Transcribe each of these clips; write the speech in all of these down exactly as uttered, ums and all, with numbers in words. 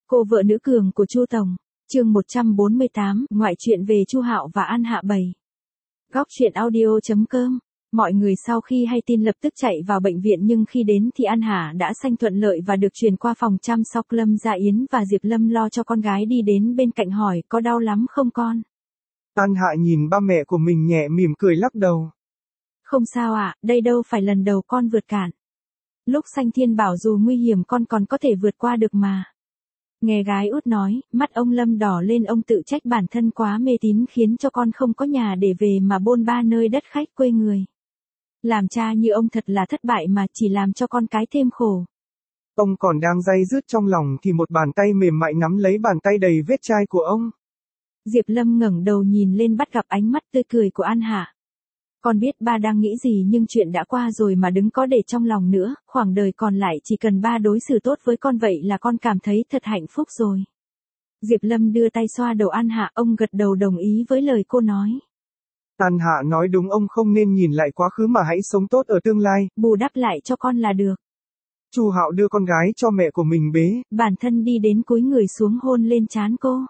Cô vợ nữ cường của Chu Tổng, chương một trăm bốn mươi tám, ngoại truyện về Chu Hạo và An Hạ bảy. Góc truyện audio chấm com. Mọi người sau khi hay tin lập tức chạy vào bệnh viện, nhưng khi đến thì An Hạ đã sanh thuận lợi và được chuyển qua phòng chăm sóc. Lâm Dạ Yến và Diệp Lâm lo cho con gái đi đến bên cạnh hỏi, có đau lắm không con? An Hạ nhìn ba mẹ của mình nhẹ mỉm cười lắc đầu. Không sao ạ, à, đây đâu phải lần đầu con vượt cạn. Lúc sanh Thiên bảo dù nguy hiểm con còn có thể vượt qua được mà. Nghe gái út nói, mắt ông Lâm đỏ lên, ông tự trách bản thân quá mê tín khiến cho con không có nhà để về mà bôn ba nơi đất khách quê người. Làm cha như ông thật là thất bại mà chỉ làm cho con cái thêm khổ. Ông còn đang day dứt trong lòng thì một bàn tay mềm mại nắm lấy bàn tay đầy vết chai của ông. Diệp Lâm ngẩng đầu nhìn lên, bắt gặp ánh mắt tươi cười của An Hạ. Con biết ba đang nghĩ gì, nhưng chuyện đã qua rồi mà đừng có để trong lòng nữa, khoảng đời còn lại chỉ cần ba đối xử tốt với con vậy là con cảm thấy thật hạnh phúc rồi. Diệp Lâm đưa tay xoa đầu An Hạ, ông gật đầu đồng ý với lời cô nói. An Hạ nói đúng, ông không nên nhìn lại quá khứ mà hãy sống tốt ở tương lai. Bù đắp lại cho con là được. Chu Hạo đưa con gái cho mẹ của mình bế. Bản thân đi đến cúi người xuống hôn lên trán cô.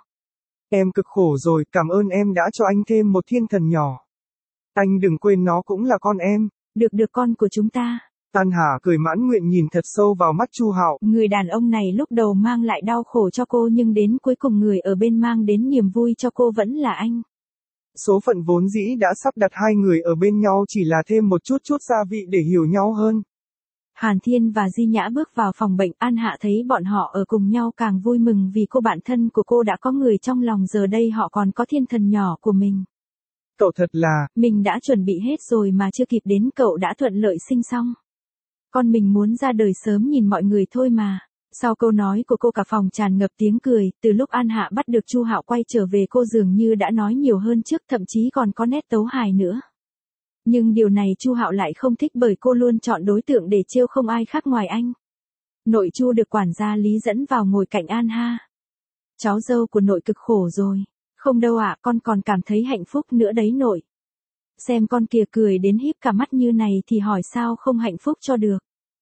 Em cực khổ rồi, cảm ơn em đã cho anh thêm một thiên thần nhỏ. Anh đừng quên nó cũng là con em. Được được, con của chúng ta. An Hạ cười mãn nguyện nhìn thật sâu vào mắt Chu Hạo. Người đàn ông này lúc đầu mang lại đau khổ cho cô, nhưng đến cuối cùng người ở bên mang đến niềm vui cho cô vẫn là anh. Số phận vốn dĩ đã sắp đặt hai người ở bên nhau, chỉ là thêm một chút chút gia vị để hiểu nhau hơn. Hàn Thiên và Di Nhã bước vào phòng bệnh, An Hạ thấy bọn họ ở cùng nhau càng vui mừng vì cô bạn thân của cô đã có người trong lòng, giờ đây họ còn có thiên thần nhỏ của mình. Cậu thật là... Mình đã chuẩn bị hết rồi mà chưa kịp đến cậu đã thuận lợi sinh xong. Con mình muốn ra đời sớm nhìn mọi người thôi mà. Sau câu nói của cô cả phòng tràn ngập tiếng cười, từ lúc An Hạ bắt được Chu Hạo quay trở về cô dường như đã nói nhiều hơn trước, thậm chí còn có nét tấu hài nữa. Nhưng điều này Chu Hạo lại không thích, bởi cô luôn chọn đối tượng để trêu không ai khác ngoài anh. Nội Chu được quản gia Lý dẫn vào ngồi cạnh An Hạ. Cháu dâu của nội cực khổ rồi. Không đâu ạ, con còn cảm thấy hạnh phúc nữa đấy nội. Xem con kìa, cười đến híp cả mắt như này thì hỏi sao không hạnh phúc cho được.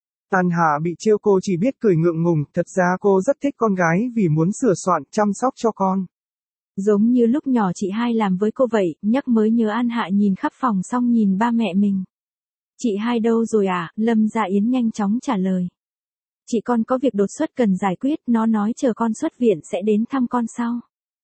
An Hạ bị trêu cô chỉ biết cười ngượng ngùng, thật ra cô rất thích con gái vì muốn sửa soạn, chăm sóc cho con. Giống như lúc nhỏ chị hai làm với cô vậy, nhắc mới nhớ An Hạ nhìn khắp phòng xong nhìn ba mẹ mình. Chị hai đâu rồi à? Lâm Dạ Yến nhanh chóng trả lời. Chị con có việc đột xuất cần giải quyết, nó nói chờ con xuất viện sẽ đến thăm con sau.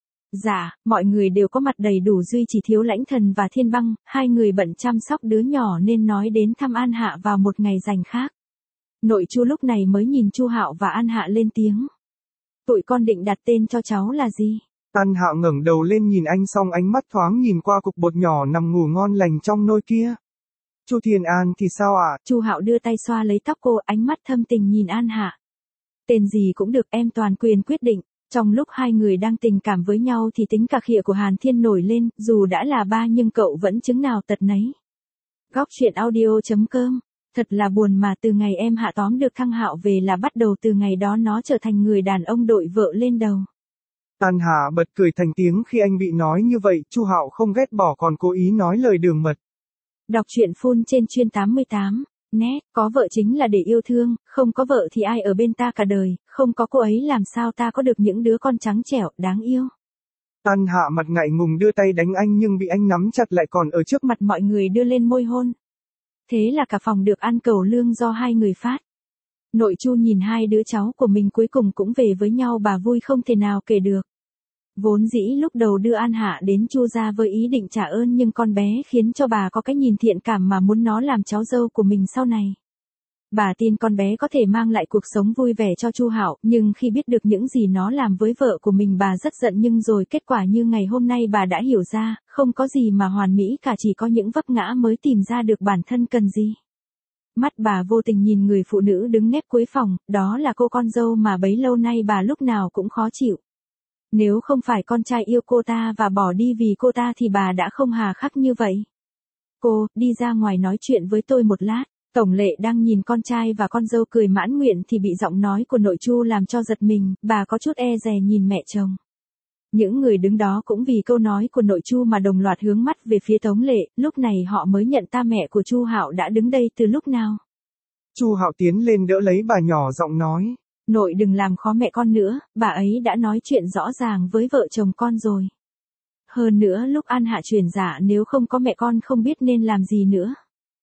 Dạ, mọi người đều có mặt đầy đủ, duy chỉ thiếu Lãnh Thần và Thiên Băng, hai người bận chăm sóc đứa nhỏ nên nói đến thăm An Hạ vào một ngày rảnh khác. Nội Chu lúc này mới nhìn Chu Hạo và An Hạ lên tiếng. Tụi con định đặt tên cho cháu là gì? An Hạ ngẩng đầu lên nhìn anh, xong ánh mắt thoáng nhìn qua cục bột nhỏ nằm ngủ ngon lành trong nôi kia. Chu Thiên An thì sao ạ? À? Chu Hạo đưa tay xoa lấy tóc cô, ánh mắt thâm tình nhìn An Hạ. Tên gì cũng được, em toàn quyền quyết định. Trong lúc hai người đang tình cảm với nhau thì tính cà khịa của Hàn Thiên nổi lên, dù đã là ba nhưng cậu vẫn chứng nào tật nấy. Góc truyện audio chấm com. Thật là buồn mà từ ngày em Hạ tóm được thằng Hạo về là bắt đầu từ ngày đó nó trở thành người đàn ông đội vợ lên đầu. An Hạ bật cười thành tiếng khi anh bị nói như vậy, Chu Hạo không ghét bỏ còn cố ý nói lời đường mật. Đọc truyện full trên chuyên tám mươi tám. Nét, có vợ chính là để yêu thương, không có vợ thì ai ở bên ta cả đời, không có cô ấy làm sao ta có được những đứa con trắng trẻo, đáng yêu. An Hạ mặt ngại ngùng đưa tay đánh anh nhưng bị anh nắm chặt lại, còn ở trước mặt mọi người đưa lên môi hôn. Thế là cả phòng được ăn cẩu lương do hai người phát. Nội Chu nhìn hai đứa cháu của mình cuối cùng cũng về với nhau, bà vui không thể nào kể được. Vốn dĩ lúc đầu đưa An Hạ đến Chu gia với ý định trả ơn, nhưng con bé khiến cho bà có cái nhìn thiện cảm mà muốn nó làm cháu dâu của mình sau này. Bà tin con bé có thể mang lại cuộc sống vui vẻ cho Chu Hạo, nhưng khi biết được những gì nó làm với vợ của mình bà rất giận, nhưng rồi kết quả như ngày hôm nay bà đã hiểu ra, không có gì mà hoàn mỹ cả, chỉ có những vấp ngã mới tìm ra được bản thân cần gì. Mắt bà vô tình nhìn người phụ nữ đứng nép cuối phòng, đó là cô con dâu mà bấy lâu nay bà lúc nào cũng khó chịu. Nếu không phải con trai yêu cô ta và bỏ đi vì cô ta thì bà đã không hà khắc như vậy. Cô, đi ra ngoài nói chuyện với tôi một lát. Tổng Lệ đang nhìn con trai và con dâu cười mãn nguyện thì bị giọng nói của nội Chu làm cho giật mình, bà có chút e dè nhìn mẹ chồng. Những người đứng đó cũng vì câu nói của nội Chu mà đồng loạt hướng mắt về phía Tống Lệ, lúc này họ mới nhận ta mẹ của Chu Hạo đã đứng đây từ lúc nào. Chu Hạo tiến lên đỡ lấy bà nhỏ giọng nói. Nội đừng làm khó mẹ con nữa, bà ấy đã nói chuyện rõ ràng với vợ chồng con rồi. Hơn nữa lúc An Hạ chuyển dạ nếu không có mẹ con không biết nên làm gì nữa.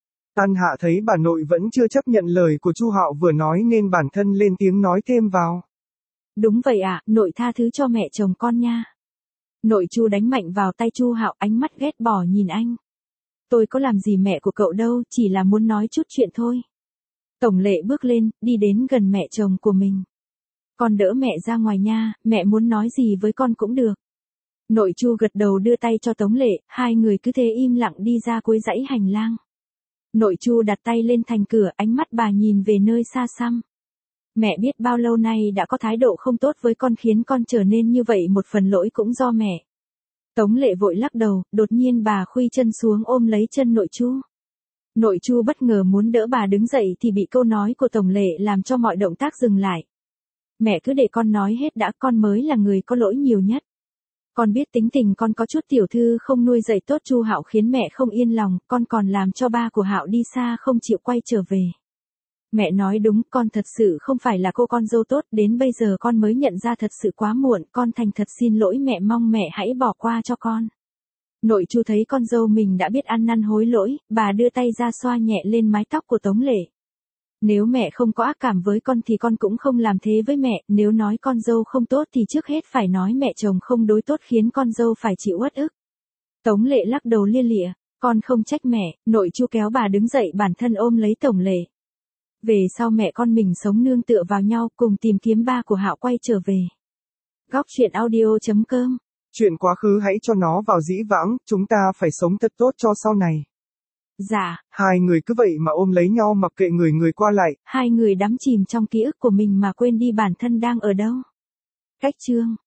An Hạ thấy bà nội vẫn chưa chấp nhận lời của Chu Hạo vừa nói nên bản thân lên tiếng nói thêm vào. Đúng vậy ạ, nội tha thứ cho mẹ chồng con nha. Nội Chu đánh mạnh vào tay Chu Hạo, ánh mắt ghét bỏ nhìn anh. Tôi có làm gì mẹ của cậu đâu, chỉ là muốn nói chút chuyện thôi. Tổng Lệ bước lên, đi đến gần mẹ chồng của mình. Con đỡ mẹ ra ngoài nha, mẹ muốn nói gì với con cũng được. Nội Chu gật đầu đưa tay cho Tống Lệ, hai người cứ thế im lặng đi ra cuối dãy hành lang. Nội Chu đặt tay lên thành cửa, ánh mắt bà nhìn về nơi xa xăm. Mẹ biết bao lâu nay đã có thái độ không tốt với con khiến con trở nên như vậy, một phần lỗi cũng do mẹ. Tống Lệ vội lắc đầu, đột nhiên bà khuy chân xuống ôm lấy chân Nội Chu. Nội Chu bất ngờ muốn đỡ bà đứng dậy thì bị câu nói của Tổng Lệ làm cho mọi động tác dừng lại. Mẹ cứ để con nói hết đã, con mới là người có lỗi nhiều nhất. Con biết tính tình con có chút tiểu thư không nuôi dạy tốt Chu Hạo khiến mẹ không yên lòng, con còn làm cho ba của Hạo đi xa không chịu quay trở về. Mẹ nói đúng, con thật sự không phải là cô con dâu tốt, đến bây giờ con mới nhận ra thật sự quá muộn, con thành thật xin lỗi mẹ, mong mẹ hãy bỏ qua cho con. Nội Chu thấy con dâu mình đã biết ăn năn hối lỗi, bà đưa tay ra xoa nhẹ lên mái tóc của Tống Lệ. Nếu mẹ không có ác cảm với con thì con cũng không làm thế với mẹ, nếu nói con dâu không tốt thì trước hết phải nói mẹ chồng không đối tốt khiến con dâu phải chịu uất ức. Tống Lệ lắc đầu lia lịa, con không trách mẹ. Nội Chu kéo bà đứng dậy, bản thân ôm lấy Tổng Lệ. Về sau mẹ con mình sống nương tựa vào nhau, cùng tìm kiếm ba của Hạo quay trở về. Góc truyện audio chấm com. Chuyện quá khứ hãy cho nó vào dĩ vãng, chúng ta phải sống thật tốt cho sau này. Dạ. Hai người cứ vậy mà ôm lấy nhau mặc kệ người người qua lại. Hai người đắm chìm trong ký ức của mình mà quên đi bản thân đang ở đâu. Cách chương